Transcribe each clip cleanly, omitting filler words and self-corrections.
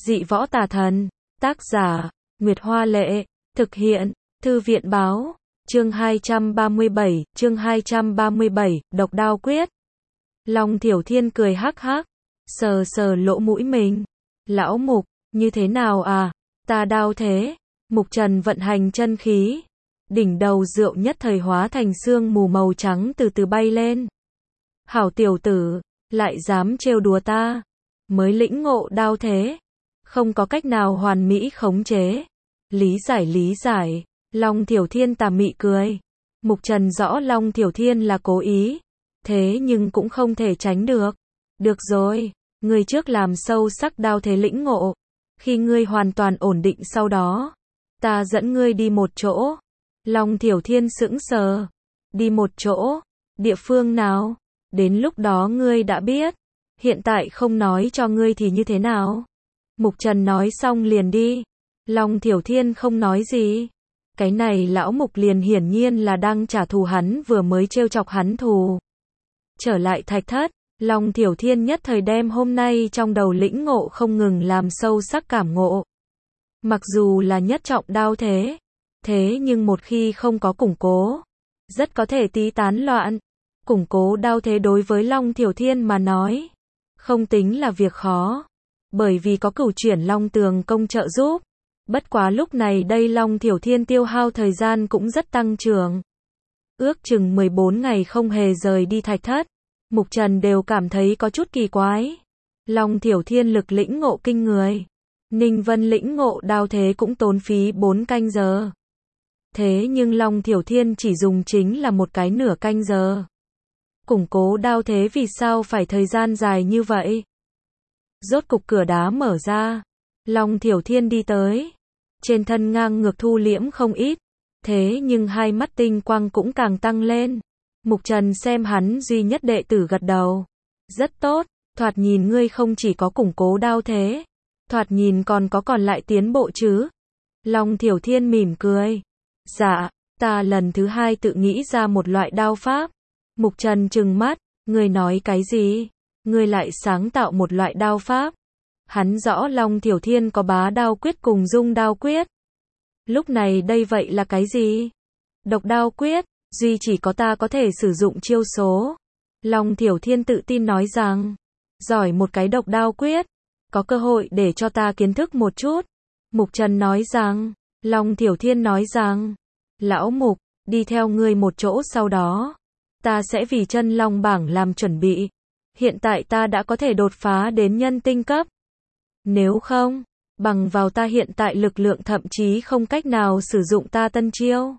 Dị võ tà thần. Tác giả, Nguyệt Hoa Lệ. Thực hiện, Thư viện Báo. Chương 237, Độc Đao Quyết. Long Thiểu Thiên cười hắc hắc, sờ sờ lỗ mũi mình. Lão Mục, như thế nào à? Ta đau thế. Mục Trần vận hành chân khí. Đỉnh đầu rượu nhất thời hóa thành sương mù màu trắng từ từ bay lên. Hảo tiểu tử, lại dám trêu đùa ta. Mới lĩnh ngộ đao thế. Không có cách nào hoàn mỹ khống chế. Lý giải. Long Thiểu Thiên tà mị cười. Mục Trần rõ Long Thiểu Thiên là cố ý. Thế nhưng cũng không thể tránh được. Được rồi, ngươi trước làm sâu sắc đao thế lĩnh ngộ. Khi ngươi hoàn toàn ổn định sau đó, ta dẫn ngươi đi một chỗ. Long Thiểu Thiên sững sờ. Đi một chỗ? Địa phương nào? Đến lúc đó ngươi đã biết. Hiện tại không nói cho ngươi thì như thế nào? Mục Trần nói xong liền đi. Long Thiểu Thiên không nói gì. Cái này lão Mục liền hiển nhiên là đang trả thù hắn vừa mới trêu chọc hắn thù. Trở lại thạch thất, Long Thiểu Thiên nhất thời đem hôm nay trong đầu lĩnh ngộ không ngừng làm sâu sắc cảm ngộ. Mặc dù là nhất trọng đao thế, thế nhưng một khi không có củng cố, rất có thể tí tán loạn. Củng cố đao thế đối với Long Thiểu Thiên mà nói, không tính là việc khó, bởi vì có Cửu Chuyển Long Tường công trợ giúp. Bất quá lúc này đây Long Thiểu Thiên tiêu hao thời gian cũng rất tăng trưởng. Ước chừng 14 ngày không hề rời đi thạch thất. Mục Trần đều cảm thấy có chút kỳ quái. Long Thiểu Thiên lực lĩnh ngộ kinh người. Ninh Vân lĩnh ngộ đao thế cũng tốn phí 4 canh giờ. Thế nhưng Long Thiểu Thiên chỉ dùng chính là một cái nửa canh giờ. Củng cố đao thế vì sao phải thời gian dài như vậy? Rốt cục cửa đá mở ra. Long Thiểu Thiên đi tới. Trên thân ngang ngược thu liễm không ít. Thế nhưng hai mắt tinh quang cũng càng tăng lên. Mục Trần xem hắn duy nhất đệ tử gật đầu. Rất tốt, thoạt nhìn ngươi không chỉ có củng cố đao thế. Thoạt nhìn còn có còn lại tiến bộ chứ. Long Thiểu Thiên mỉm cười. Dạ, ta lần thứ hai tự nghĩ ra một loại đao pháp. Mục Trần trừng mắt, ngươi nói cái gì? Ngươi lại sáng tạo một loại đao pháp. Hắn rõ Long Thiểu Thiên có bá đao quyết cùng dung đao quyết. Lúc này đây vậy là cái gì? Độc đao quyết, duy chỉ có ta có thể sử dụng chiêu số. Long Thiểu Thiên tự tin nói rằng, giỏi một cái độc đao quyết, có cơ hội để cho ta kiến thức một chút. Mục Trần nói rằng, Long Thiểu Thiên nói rằng, lão Mục, đi theo ngươi một chỗ sau đó. Ta sẽ vì chân long bảng làm chuẩn bị. Hiện tại ta đã có thể đột phá đến nhân tinh cấp. Nếu không, bằng vào ta hiện tại lực lượng thậm chí không cách nào sử dụng ta tân chiêu.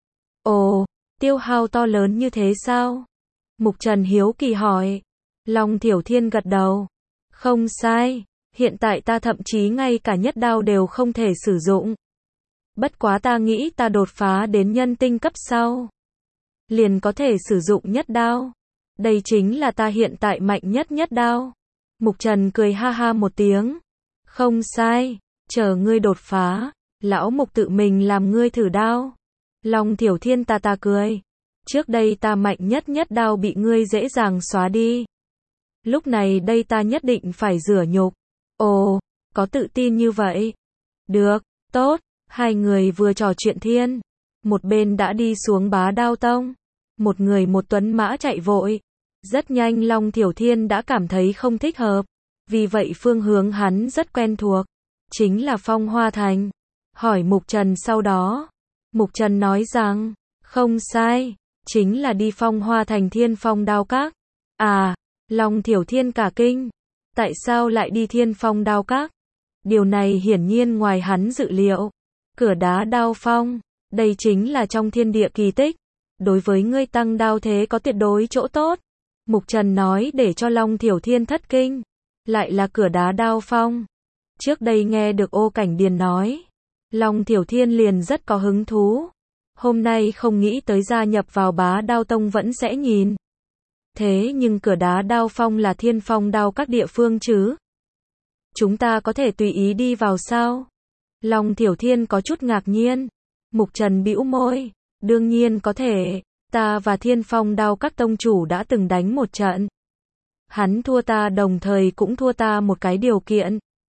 Ồ, tiêu hao to lớn như thế sao? Mục Trần hiếu kỳ hỏi. Long Thiểu Thiên gật đầu. Không sai, hiện tại ta thậm chí ngay cả nhất đao đều không thể sử dụng. Bất quá ta nghĩ ta đột phá đến nhân tinh cấp sau, liền có thể sử dụng nhất đao. Đây chính là ta hiện tại mạnh nhất nhất đao. Mục Trần cười ha ha một tiếng. Không sai, chờ ngươi đột phá, lão Mục tự mình làm ngươi thử đao. Long Thiểu Thiên ta cười. Trước đây ta mạnh nhất nhất đao bị ngươi dễ dàng xóa đi. Lúc này đây ta nhất định phải rửa nhục. Ồ, có tự tin như vậy. Được, tốt, hai người vừa trò chuyện thiên. Một bên đã đi xuống Bá Đao Tông. Một người một tuấn mã chạy vội. Rất nhanh Long Thiểu Thiên đã cảm thấy không thích hợp. Vì vậy phương hướng hắn rất quen thuộc. Chính là Phong Hoa Thành. Hỏi Mục Trần sau đó. Mục Trần nói rằng, không sai, chính là đi Phong Hoa Thành Thiên Phong Đao Các. À, Long Thiểu Thiên cả kinh. Tại sao lại đi Thiên Phong Đao Các? Điều này hiển nhiên ngoài hắn dự liệu. Cửa đá đao phong, đây chính là trong thiên địa kỳ tích. Đối với ngươi tăng đao thế có tuyệt đối chỗ tốt. Mục Trần nói để cho Long Thiểu Thiên thất kinh. Lại là cửa đá đao phong. Trước đây nghe được Ô Cảnh Điền nói, Long Thiểu Thiên liền rất có hứng thú. Hôm nay không nghĩ tới gia nhập vào Bá Đao Tông vẫn sẽ nhìn. Thế nhưng cửa đá đao phong là Thiên Phong Đao các địa phương chứ? Chúng ta có thể tùy ý đi vào sao? Long Thiểu Thiên có chút ngạc nhiên. Mục Trần bĩu môi. Đương nhiên có thể. Ta và Thiên Phong Đao các tông chủ đã từng đánh một trận. Hắn thua ta đồng thời cũng thua ta một cái điều kiện.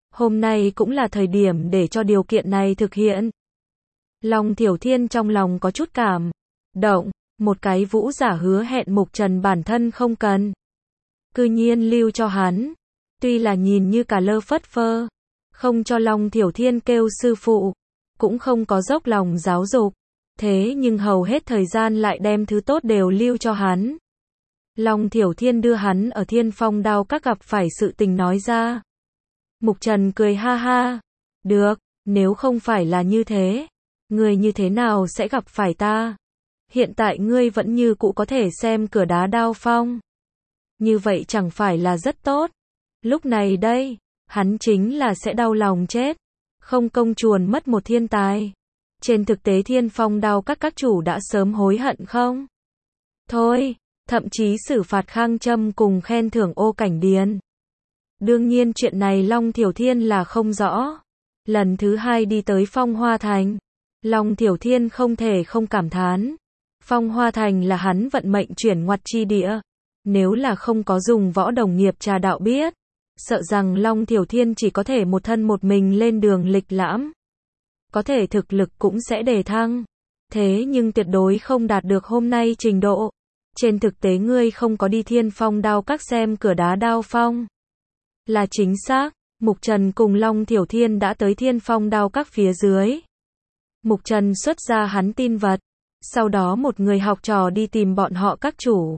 Hôm nay cũng là thời điểm để cho điều kiện này thực hiện. Long Thiểu Thiên trong lòng có chút cảm động, một cái vũ giả hứa hẹn Mục Trần bản thân không cần. Cư nhiên lưu cho hắn, tuy là nhìn như cả lơ phất phơ, không cho Long Thiểu Thiên kêu sư phụ, cũng không có dốc lòng giáo dục, thế nhưng hầu hết thời gian lại đem thứ tốt đều lưu cho hắn. Long Thiểu Thiên đưa hắn ở Thiên Phong Đao Các gặp phải sự tình nói ra. Mục Trần cười ha ha, được, nếu không phải là như thế, ngươi như thế nào sẽ gặp phải ta? Hiện tại ngươi vẫn như cũ có thể xem Cửa Đá Đao Phong. Như vậy chẳng phải là rất tốt. Lúc này đây, hắn chính là sẽ đau lòng chết, không công chuồn mất một thiên tài. Trên thực tế Thiên Phong Đao các chủ đã sớm hối hận không? Thôi, thậm chí xử phạt Khang Trâm cùng khen thưởng Ô Cảnh Điền. Đương nhiên chuyện này Long Thiểu Thiên là không rõ. Lần thứ hai đi tới Phong Hoa Thành, Long Thiểu Thiên không thể không cảm thán. Phong Hoa Thành là hắn vận mệnh chuyển ngoặt chi địa. Nếu là không có dùng võ đồng nghiệp trà đạo biết, sợ rằng Long Thiểu Thiên chỉ có thể một thân một mình lên đường lịch lãm. Có thể thực lực cũng sẽ đề thăng. Thế nhưng tuyệt đối không đạt được hôm nay trình độ. Trên thực tế ngươi không có đi Thiên Phong Đao Các xem Cửa Đá Đao Phong. Là chính xác, Mục Trần cùng Long Thiểu Thiên đã tới Thiên Phong Đao Các phía dưới. Mục Trần xuất ra hắn tin vật. Sau đó một người học trò đi tìm bọn họ các chủ.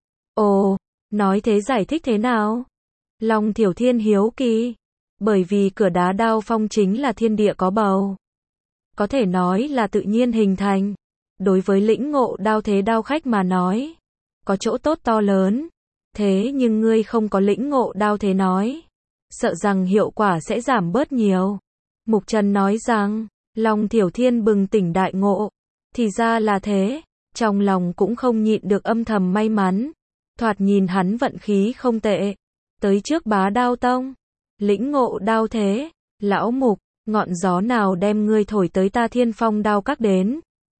Ồ, nói thế giải thích thế nào? Long Thiểu Thiên hiếu kỳ. Bởi vì Cửa Đá Đao Phong chính là thiên địa có bầu. Có thể nói là tự nhiên hình thành. Đối với lĩnh ngộ đao thế đao khách mà nói, có chỗ tốt to lớn. Thế nhưng ngươi không có lĩnh ngộ đao thế nói, sợ rằng hiệu quả sẽ giảm bớt nhiều. Mục Trần nói rằng, Long Thiểu Thiên bừng tỉnh đại ngộ. Thì ra là thế, trong lòng cũng không nhịn được âm thầm may mắn. Thoạt nhìn hắn vận khí không tệ. Tới trước Bá Đao Tông, lĩnh ngộ đao thế, lão Mục, ngọn gió nào đem ngươi thổi tới ta Thiên Phong Đao Các đến?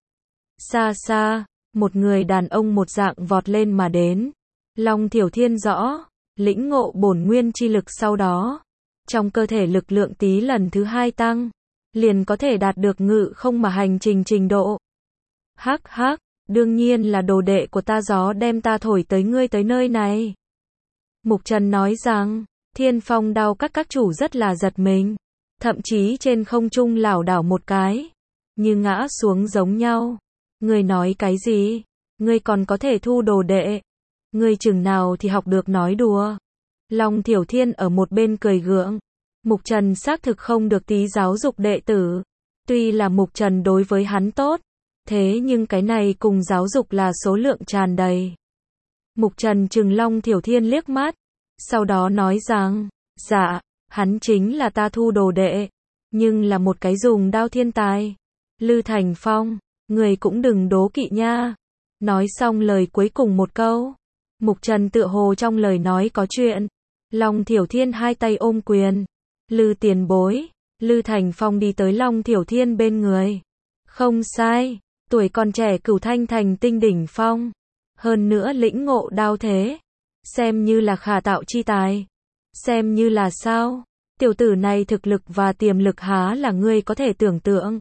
Xa xa, một người đàn ông một dạng vọt lên mà đến. Long Thiểu Thiên rõ, lĩnh ngộ bổn nguyên chi lực sau đó, trong cơ thể lực lượng tí lần thứ hai tăng, liền có thể đạt được ngự không mà hành trình trình độ. Hắc hắc, đương nhiên là đồ đệ của ta gió đem ta thổi tới ngươi tới nơi này. Mục Trần nói rằng, Thiên Phong Đao các chủ rất là giật mình, thậm chí trên không trung lảo đảo một cái, như ngã xuống giống nhau. Ngươi nói cái gì? Ngươi còn có thể thu đồ đệ? Ngươi chừng nào thì học được nói đùa? Long Thiểu Thiên ở một bên cười gượng. Mục Trần xác thực không được tí giáo dục đệ tử. Tuy là Mục Trần đối với hắn tốt, thế nhưng cái này cùng giáo dục là số lượng tràn đầy. Mục Trần trừng Long Thiểu Thiên liếc mắt, sau đó nói rằng, dạ, hắn chính là ta thu đồ đệ, nhưng là một cái dùng đao thiên tài. Lư Thành Phong, người cũng đừng đố kỵ nha. Nói xong lời cuối cùng một câu, Mục Trần tựa hồ trong lời nói có chuyện. Long Thiểu Thiên hai tay ôm quyền. Lư tiền bối. Lư Thành Phong đi tới Long Thiểu Thiên bên người. Không sai, tuổi còn trẻ Cửu Thanh thành tinh đỉnh phong. Hơn nữa lĩnh ngộ đao thế, xem như là khả tạo chi tài. Xem như là sao? Tiểu tử này thực lực và tiềm lực há là ngươi có thể tưởng tượng.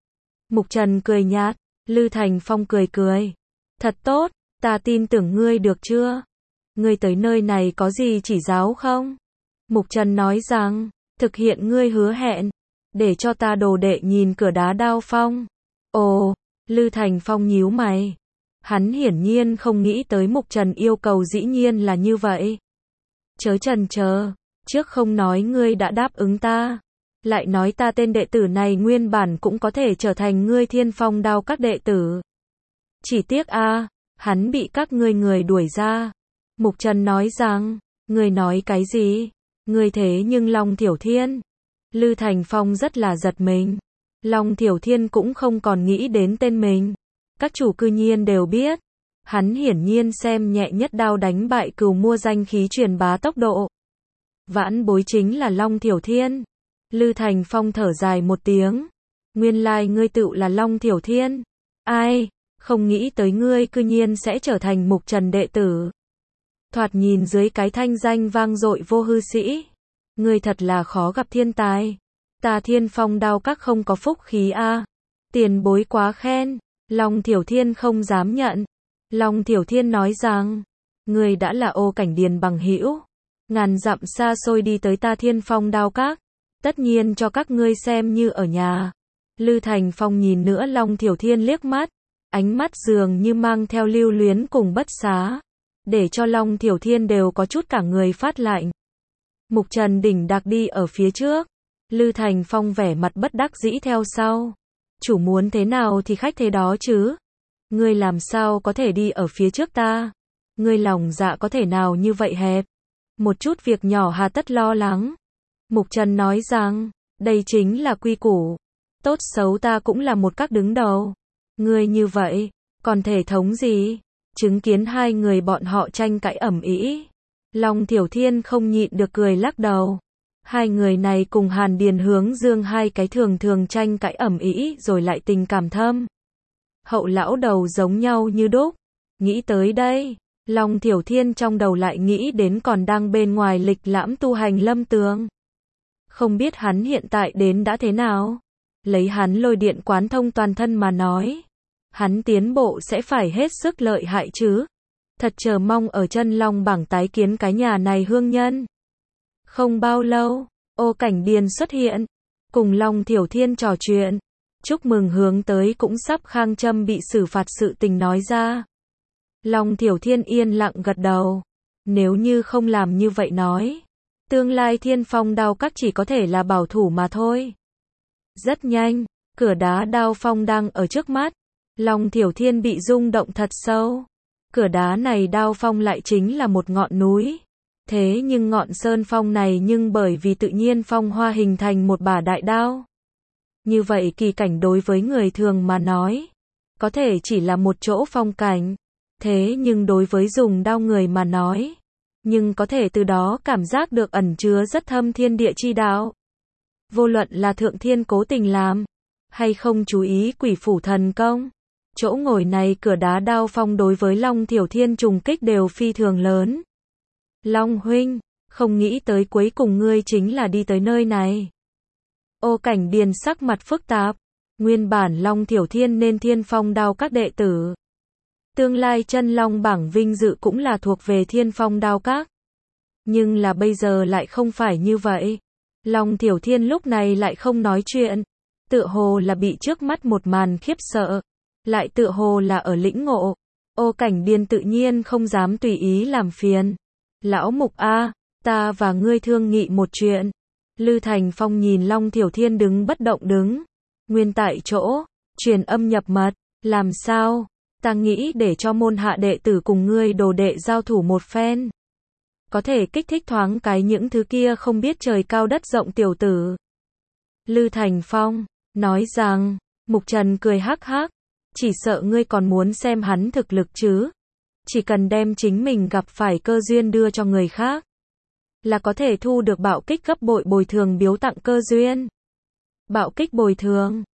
Mục Trần cười nhạt. Lư Thành Phong cười cười. Thật tốt, ta tin tưởng ngươi được chưa? Ngươi tới nơi này có gì chỉ giáo không? Mục Trần nói rằng, thực hiện ngươi hứa hẹn, để cho ta đồ đệ nhìn Cửa Đá Đao Phong. Ồ, Lư Thành Phong nhíu mày. Hắn hiển nhiên không nghĩ tới Mục Trần yêu cầu dĩ nhiên là như vậy. Chớ chần chờ, trước không nói ngươi đã đáp ứng ta, lại nói ta tên đệ tử này nguyên bản cũng có thể trở thành ngươi Thiên Phong Đao các đệ tử. Chỉ tiếc hắn bị các ngươi người đuổi ra. Mục Trần nói rằng, ngươi nói cái gì? Ngươi thế nhưng Long Thiểu Thiên. Lư Thành Phong rất là giật mình. Long Thiểu Thiên cũng không còn nghĩ đến tên mình. Các chủ cư nhiên đều biết. Hắn hiển nhiên xem nhẹ nhất đao đánh bại Cừu mua danh khí truyền bá tốc độ. Vãn bối chính là Long Thiểu Thiên. Lư Thành Phong thở dài một tiếng. Nguyên lai ngươi tựu là Long Thiểu Thiên. Ai, không nghĩ tới ngươi cư nhiên sẽ trở thành Mục Trần đệ tử. Thoạt nhìn dưới cái thanh danh vang dội vô hư sĩ, Ngươi thật là khó gặp thiên tài. Ta Thiên Phong Đao Các không có phúc khí a. Tiền bối quá khen. Long Thiểu Thiên không dám nhận. Long Thiểu Thiên nói rằng, ngươi đã là Ô Cảnh Điền bằng hữu, ngàn dặm xa xôi đi tới ta Thiên Phong Đao Các, tất nhiên cho các ngươi xem như ở nhà. Lư Thành Phong nhìn nữa Long Thiểu Thiên liếc mắt, ánh mắt dường như mang theo lưu luyến cùng bất xá, để cho Long Thiểu Thiên đều có chút cả người phát lạnh. Mục Trần đỉnh đạc đi ở phía trước, Lư Thành Phong vẻ mặt bất đắc dĩ theo sau. Chủ muốn thế nào thì khách thế đó chứ. Ngươi làm sao có thể đi ở phía trước ta? Ngươi lòng dạ có thể nào như vậy hẹp? Một chút việc nhỏ hà tất lo lắng. Mục Trần nói rằng, đây chính là quy củ. Tốt xấu ta cũng là một các đứng đầu. Ngươi như vậy, còn thể thống gì? Chứng kiến hai người bọn họ tranh cãi ầm ĩ, Long Thiểu Thiên không nhịn được cười lắc đầu. Hai người này cùng Hàn Điền Hướng Dương hai cái thường thường tranh cãi ầm ĩ rồi lại tình cảm thâm hậu lão đầu giống nhau như đúc. Nghĩ tới đây, Long Thiểu Thiên trong đầu lại nghĩ đến còn đang bên ngoài lịch lãm tu hành Lâm Tường. Không biết hắn hiện tại đến đã thế nào? Lấy hắn lôi điện quán thông toàn thân mà nói, hắn tiến bộ sẽ phải hết sức lợi hại chứ. Thật chờ mong ở chân Long bảng tái kiến cái nhà này hương nhân. Không bao lâu, Ô Cảnh Điền xuất hiện, cùng Long Thiểu Thiên trò chuyện, chúc mừng hướng tới cũng sắp Khang Trâm bị xử phạt sự tình nói ra. Long Thiểu Thiên yên lặng gật đầu, nếu như không làm như vậy nói, tương lai Thiên Phong Đao Các chỉ có thể là bảo thủ mà thôi. Rất nhanh, cửa đá Đao Phong đang ở trước mắt, Long Thiểu Thiên bị rung động thật sâu. Cửa đá này Đao Phong lại chính là một ngọn núi. Thế nhưng ngọn sơn phong này nhưng bởi vì tự nhiên phong hoa hình thành một bả đại đao. Như vậy kỳ cảnh đối với người thường mà nói, có thể chỉ là một chỗ phong cảnh. Thế nhưng đối với dùng đao người mà nói, nhưng có thể từ đó cảm giác được ẩn chứa rất thâm thiên địa chi đạo. Vô luận là thượng thiên cố tình làm, hay không chú ý quỷ phủ thần công, chỗ ngồi này cửa đá Đao Phong đối với Long Thiểu Thiên trùng kích đều phi thường lớn. Long huynh, không nghĩ tới cuối cùng ngươi chính là đi tới nơi này. Ô Cảnh Điền sắc mặt phức tạp, nguyên bản Long Thiểu Thiên nên Thiên Phong Đao Các đệ tử. Tương lai chân Long bảng vinh dự cũng là thuộc về Thiên Phong Đao Các. Nhưng là bây giờ lại không phải như vậy. Long Thiểu Thiên lúc này lại không nói chuyện, tựa hồ là bị trước mắt một màn khiếp sợ, lại tựa hồ là ở lĩnh ngộ. Ô Cảnh Điền tự nhiên không dám tùy ý làm phiền. Lão Mục a, ta và ngươi thương nghị một chuyện. Lư Thành Phong nhìn Long Thiểu Thiên đứng bất động đứng nguyên tại chỗ, truyền âm nhập mật, làm sao? Ta nghĩ để cho môn hạ đệ tử cùng ngươi đồ đệ giao thủ một phen, có thể kích thích thoáng cái những thứ kia không biết trời cao đất rộng tiểu tử. Lư Thành Phong nói rằng, Mục Trần cười hắc hắc, chỉ sợ ngươi còn muốn xem hắn thực lực chứ. Chỉ cần đem chính mình gặp phải cơ duyên đưa cho người khác, là có thể thu được bạo kích gấp bội bồi thường biếu tặng cơ duyên. Bạo kích bồi thường,